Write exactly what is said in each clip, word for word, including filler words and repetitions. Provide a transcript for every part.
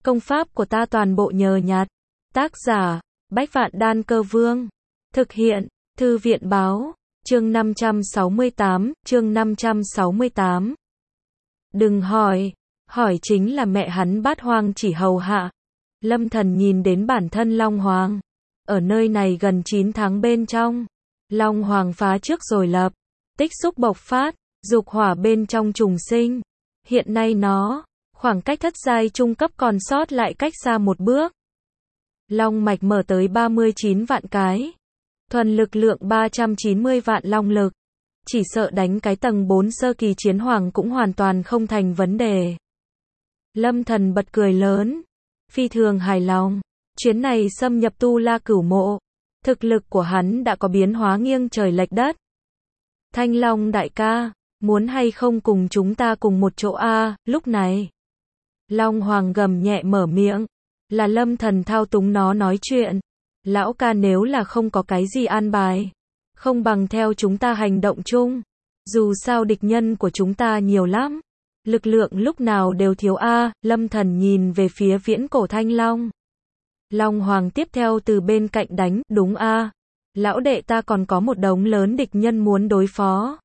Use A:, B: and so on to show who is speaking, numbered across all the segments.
A: Công pháp của ta toàn bộ nhờ nhặt. Tác giả, Bách Vạn Đan Cơ Vương. Thực hiện, Thư viện Báo. Chương năm trăm sáu mươi tám, chương năm trăm sáu mươi tám. Đừng hỏi, hỏi chính là mẹ hắn Bát Hoang chỉ hầu hạ. Lâm Thần nhìn đến bản thân Long Hoàng. Ở nơi này gần chín tháng bên trong. Long Hoàng phá trước rồi lập. Tích xúc bộc phát, dục hỏa bên trong trùng sinh. Hiện nay nó, khoảng cách thất giai trung cấp còn sót lại cách xa một bước. Long mạch mở tới ba mươi chín vạn cái. Thuần lực lượng ba trăm chín mươi vạn long lực. Chỉ sợ đánh cái tầng bốn sơ kỳ chiến hoàng cũng hoàn toàn không thành vấn đề. Lâm Thần bật cười lớn. Phi thường hài lòng. Chuyến này xâm nhập Tu La Cửu Mộ. Thực lực của hắn đã có biến hóa nghiêng trời lệch đất. Thanh Long đại ca, muốn hay không cùng chúng ta cùng một chỗ a? À, lúc này. Long Hoàng gầm nhẹ mở miệng. Là Lâm Thần thao túng nó nói chuyện. Lão ca nếu là không có cái gì an bài. Không bằng theo chúng ta hành động chung. Dù sao địch nhân của chúng ta nhiều lắm. Lực lượng lúc nào đều thiếu a. À, Lâm Thần nhìn về phía viễn cổ Thanh Long. Long Hoàng tiếp theo từ bên cạnh đánh. Đúng a. À, lão đệ ta còn có một đống lớn địch nhân muốn đối phó.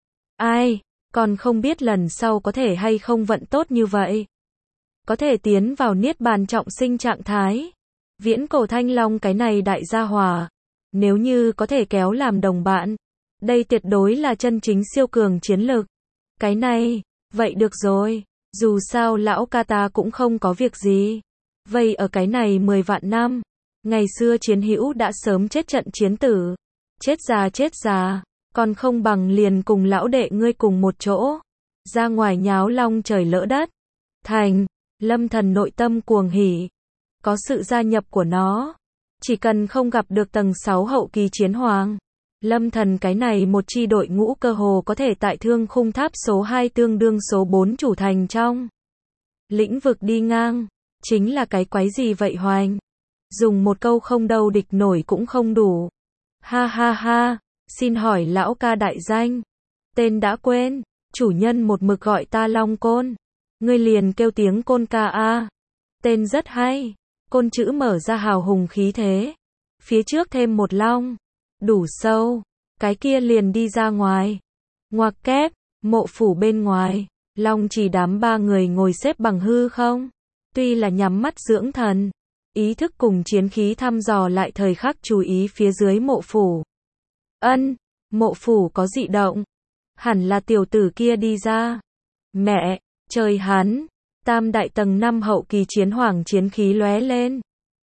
A: Ai, còn không biết lần sau có thể hay không vận tốt như vậy. Có thể tiến vào niết bàn trọng sinh trạng thái. Viễn cổ Thanh Long cái này đại gia hỏa. Nếu như có thể kéo làm đồng bạn. Đây tuyệt đối là chân chính siêu cường chiến lực. Cái này, vậy được rồi. Dù sao lão ca ta cũng không có việc gì. Vậy ở cái này mười vạn năm. Ngày xưa chiến hữu đã sớm chết trận chiến tử. Chết già chết già. Còn không bằng liền cùng lão đệ ngươi cùng một chỗ. Ra ngoài nháo long trời lỡ đất. Thành. Lâm Thần nội tâm cuồng hỉ. Có sự gia nhập của nó. Chỉ cần không gặp được tầng sáu hậu kỳ chiến hoàng. Lâm Thần cái này một chi đội ngũ cơ hồ có thể tại thương khung tháp số hai tương đương số bốn chủ thành trong. Lĩnh vực đi ngang. Chính là cái quái gì vậy Hoành? Dùng một câu không đâu địch nổi cũng không đủ. Ha ha ha. Xin hỏi lão ca đại danh. Tên đã quên. Chủ nhân một mực gọi ta Long Côn. Ngươi liền kêu tiếng Côn ca a. Tên rất hay. Côn chữ mở ra hào hùng khí thế. Phía trước thêm một long. Đủ sâu. Cái kia liền đi ra ngoài. Ngoặc kép. Mộ phủ bên ngoài. Long chỉ đám ba người ngồi xếp bằng hư không. Tuy là nhắm mắt dưỡng thần. Ý thức cùng chiến khí thăm dò lại thời khắc chú ý phía dưới mộ phủ. Ân. Mộ phủ có dị động. Hẳn là tiểu tử kia đi ra. Mẹ. Trời hắn. Tam đại tầng năm hậu kỳ chiến hoàng chiến khí lóe lên.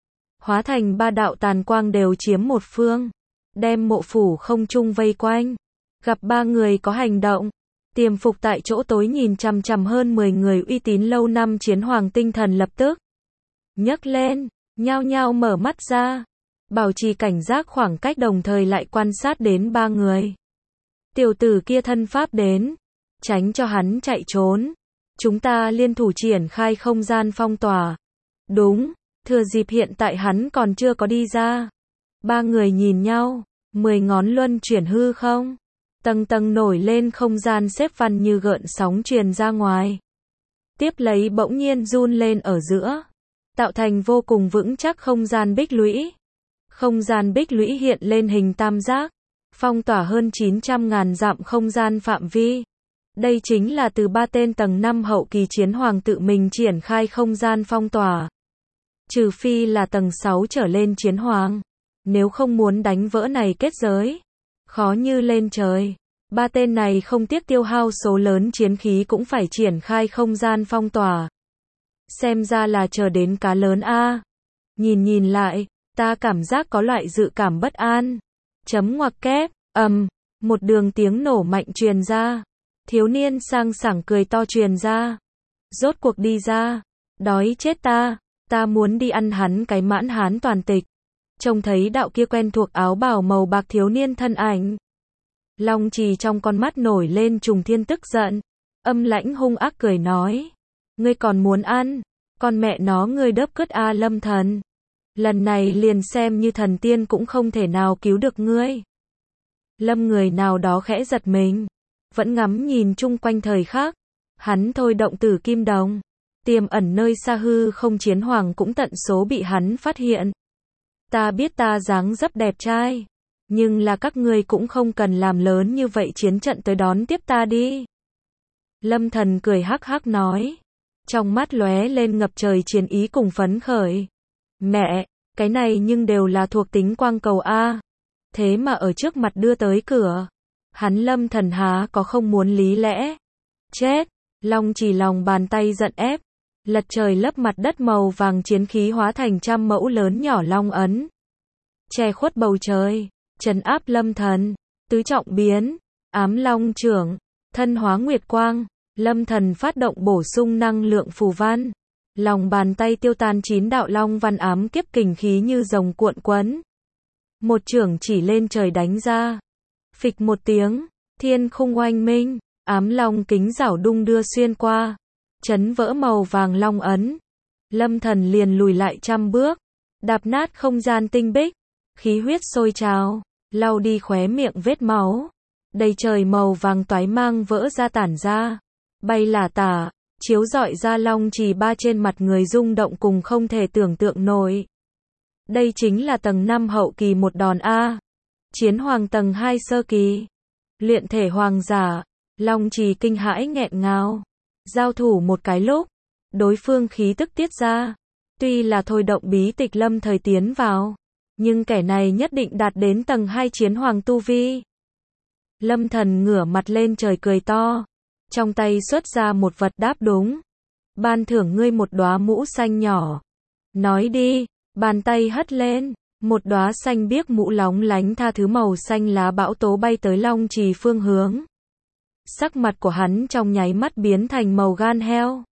A: Hóa thành ba đạo tàn quang đều chiếm một phương. Đem mộ phủ không trung vây quanh. Gặp ba người có hành động. Tiềm phục tại chỗ tối nhìn chằm chằm hơn mười người uy tín lâu năm chiến hoàng tinh thần lập tức. Nhấc lên. Nhao nhao mở mắt ra. Bảo trì cảnh giác khoảng cách đồng thời lại quan sát đến ba người. Tiểu tử kia thân pháp đến. Tránh cho hắn chạy trốn. Chúng ta liên thủ triển khai không gian phong tỏa. Đúng, thừa dịp hiện tại hắn còn chưa có đi ra. Ba người nhìn nhau, mười ngón luân chuyển hư không. Tầng tầng nổi lên không gian xếp văn như gợn sóng truyền ra ngoài. Tiếp lấy bỗng nhiên run lên ở giữa. Tạo thành vô cùng vững chắc không gian bích lũy. Không gian bích lũy hiện lên hình tam giác. Phong tỏa hơn chín trăm ngàn dặm không gian phạm vi. Đây chính là từ ba tên tầng năm hậu kỳ chiến hoàng tự mình triển khai không gian phong tỏa. Trừ phi là tầng sáu trở lên chiến hoàng. Nếu không muốn đánh vỡ này kết giới. Khó như lên trời. Ba tên này không tiếc tiêu hao số lớn chiến khí cũng phải triển khai không gian phong tỏa. Xem ra là chờ đến cá lớn a. À. Nhìn nhìn lại, ta cảm giác có loại dự cảm bất an. Chấm ngoặc kép, ầm, um, một đường tiếng nổ mạnh truyền ra. Thiếu niên sang sảng cười to truyền ra. Rốt cuộc đi ra. Đói chết ta. Ta muốn đi ăn hắn cái mãn hán toàn tịch. Trông thấy đạo kia quen thuộc áo bào màu bạc thiếu niên thân ảnh. Long trì trong con mắt nổi lên trùng thiên tức giận. Âm lãnh hung ác cười nói. Ngươi còn muốn ăn. Con mẹ nó ngươi đớp cứt a Lâm Thần. Lần này liền xem như thần tiên cũng không thể nào cứu được ngươi. Lâm người nào đó khẽ giật mình. Vẫn ngắm nhìn chung quanh thời khắc. Hắn thôi động tử kim đồng. tiềm ẩn nơi xa hư không chiến hoàng cũng tận số bị hắn phát hiện. Ta biết ta dáng dấp đẹp trai, nhưng là các ngươi cũng không cần làm lớn như vậy chiến trận tới đón tiếp ta đi. Lâm Thần cười hắc hắc nói, trong mắt lóe lên ngập trời chiến ý cùng phấn khởi. Mẹ, cái này nhưng đều là thuộc tính quang cầu a. Thế mà ở trước mặt đưa tới cửa. Hắn Lâm Thần há có không muốn lý lẽ. Chết, Long Chỉ lòng bàn tay giận ép, lật trời lấp mặt đất màu vàng chiến khí hóa thành trăm mẫu lớn nhỏ long ấn. Che khuất bầu trời, trấn áp Lâm Thần, tứ trọng biến, ám long trưởng, thân hóa nguyệt quang. Lâm Thần phát động bổ sung năng lượng phù văn. Lòng bàn tay tiêu tan chín đạo long văn ám kiếp kình khí như rồng cuộn quấn. Một chưởng chỉ lên trời đánh ra. Phịch một tiếng, thiên khung oanh minh, ám long kính rảo đung đưa xuyên qua, chấn vỡ màu vàng long ấn. Lâm Thần liền lùi lại trăm bước, đạp nát không gian tinh bích, khí huyết sôi trào, lau đi khóe miệng vết máu. Đầy trời màu vàng toái mang vỡ ra tản ra, bay lả tả, chiếu rọi ra Long Trì ba trên mặt người rung động cùng không thể tưởng tượng nổi. Đây chính là tầng năm hậu kỳ một đòn A. Chiến hoàng tầng hai sơ kỳ. Luyện thể hoàng giả. Long Trì kinh hãi nghẹn ngào. Giao thủ một cái lúc, đối phương khí tức tiết ra. Tuy là thôi động bí tịch lâm thời tiến vào, nhưng kẻ này nhất định đạt đến tầng hai chiến hoàng tu vi. Lâm Thần ngửa mặt lên trời cười to. Trong tay xuất ra một vật đáp đúng. Ban thưởng ngươi một đóa mũ xanh nhỏ. Nói đi, bàn tay hất lên, một đóa xanh biếc mũ lóng lánh tha thứ màu xanh lá bão tố bay tới Long Trì phương hướng. Sắc mặt của hắn trong nháy mắt biến thành màu gan heo.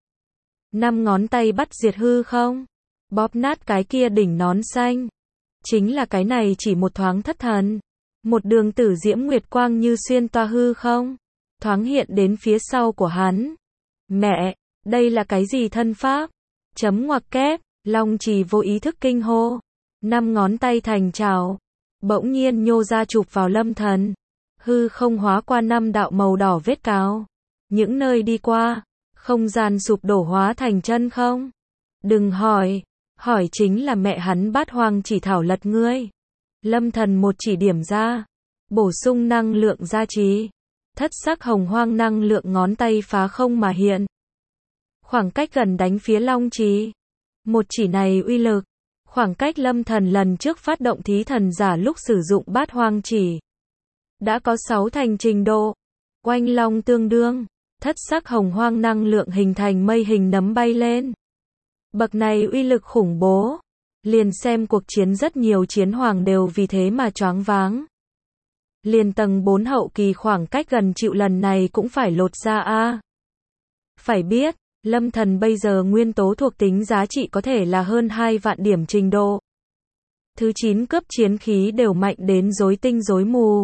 A: Năm ngón tay bắt diệt hư không, bóp nát cái kia đỉnh nón xanh. Chính là cái này chỉ một thoáng thất thần. Một đường tử diễm nguyệt quang như xuyên toa hư không, thoáng hiện đến phía sau của hắn. Mẹ, đây là cái gì thân pháp? Chấm ngoặc kép, Long Trì vô ý thức kinh hô. Năm ngón tay thành trào, bỗng nhiên nhô ra chụp vào Lâm Thần. Hư không hóa qua năm đạo màu đỏ vết cáo. Những nơi đi qua, không gian sụp đổ hóa thành chân không. Đừng hỏi, hỏi chính là mẹ hắn Bát Hoang chỉ thảo lật ngươi. Lâm Thần một chỉ điểm ra, bổ sung năng lượng gia trì. Thất sắc hồng hoang năng lượng ngón tay phá không mà hiện. Khoảng cách gần đánh phía Long Trì. Một chỉ này uy lực, khoảng cách Lâm Thần lần trước phát động thí thần giả lúc sử dụng Bát Hoang chỉ đã có sáu thành trình độ. Oanh long tương đương, thất sắc hồng hoang năng lượng hình thành mây hình nấm bay lên. Bậc này uy lực khủng bố, liền xem cuộc chiến rất nhiều chiến hoàng đều vì thế mà choáng váng. Liền tầng bốn hậu kỳ khoảng cách gần chịu lần này cũng phải lột ra a. Phải biết, Lâm Thần bây giờ nguyên tố thuộc tính giá trị có thể là hơn hai vạn điểm trình độ. Thứ chín cấp chiến khí đều mạnh đến rối tinh rối mù.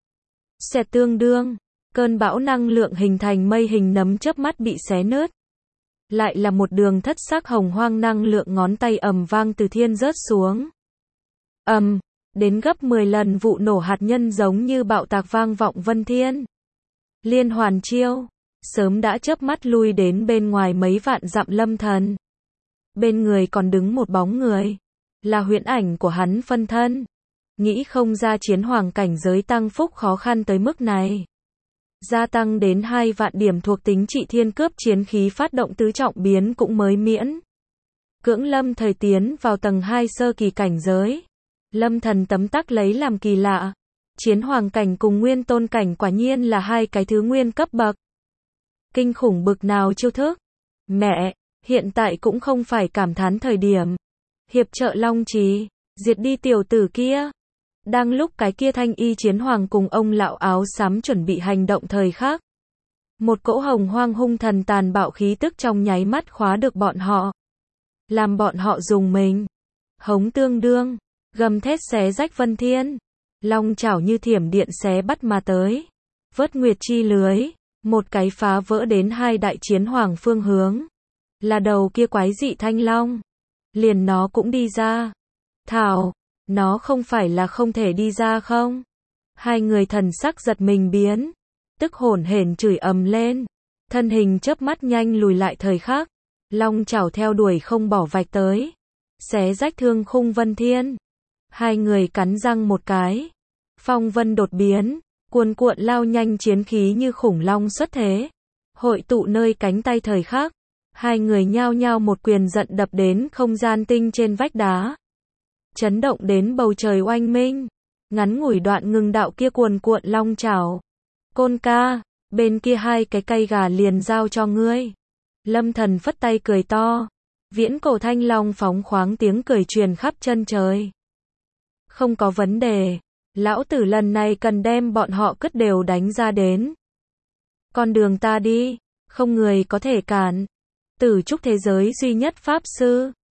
A: Xẹt tương đương, cơn bão năng lượng hình thành mây hình nấm chớp mắt bị xé nứt. Lại là một đường thất sắc hồng hoang năng lượng ngón tay ầm vang từ thiên rớt xuống. Ầm, đến gấp mười lần vụ nổ hạt nhân giống như bạo tạc vang vọng vân thiên. Liên hoàn chiêu, sớm đã chớp mắt lui đến bên ngoài mấy vạn dặm Lâm Thần. Bên người còn đứng một bóng người, là huyễn ảnh của hắn phân thân. Nghĩ không ra chiến hoàng cảnh giới tăng phúc khó khăn tới mức này. Gia tăng đến hai vạn điểm thuộc tính trị thiên cướp chiến khí phát động tứ trọng biến cũng mới miễn. Cưỡng Lâm thời tiến vào tầng hai sơ kỳ cảnh giới. Lâm Thần tấm tắc lấy làm kỳ lạ. Chiến hoàng cảnh cùng nguyên tôn cảnh quả nhiên là hai cái thứ nguyên cấp bậc. Kinh khủng bực nào chiêu thức. Mẹ, hiện tại cũng không phải cảm thán thời điểm. Hiệp trợ Long Trì, diệt đi tiểu tử kia. Đang lúc cái kia thanh y chiến hoàng cùng ông lão áo xám chuẩn bị hành động thời khắc. Một cỗ hồng hoang hung thần tàn bạo khí tức trong nháy mắt khóa được bọn họ. Làm bọn họ dùng mình. Hống tương đương, gầm thét xé rách vân thiên. Long chảo như thiểm điện xé bắt mà tới. Vớt nguyệt chi lưới, một cái phá vỡ đến hai đại chiến hoàng phương hướng. Là đầu kia quái dị thanh long. Liền nó cũng đi ra. Thảo, nó không phải là không thể đi ra không? Hai người thần sắc giật mình biến. Tức hổn hển chửi ầm lên. Thân hình chớp mắt nhanh lùi lại thời khắc. long chảo theo đuổi không bỏ vạch tới, xé rách thương khung vân thiên. Hai người cắn răng một cái, phong vân đột biến, cuồn cuộn lao nhanh chiến khí như khủng long xuất thế, hội tụ nơi cánh tay thời khắc. Hai người nhao nhao một quyền giận đập đến không gian tinh trên vách đá, chấn động đến bầu trời oanh minh. Ngắn ngủi đoạn ngừng đạo kia cuồn cuộn long chảo. Côn ca, bên kia hai cái cây gà liền giao cho ngươi. Lâm Thần phất tay cười to. Viễn cổ thanh long phóng khoáng tiếng cười truyền khắp chân trời. Không có vấn đề. Lão tử lần này cần đem bọn họ cất đều đánh ra đến. Con đường ta đi, không người có thể cản. Tử trúc thế giới duy nhất pháp sư.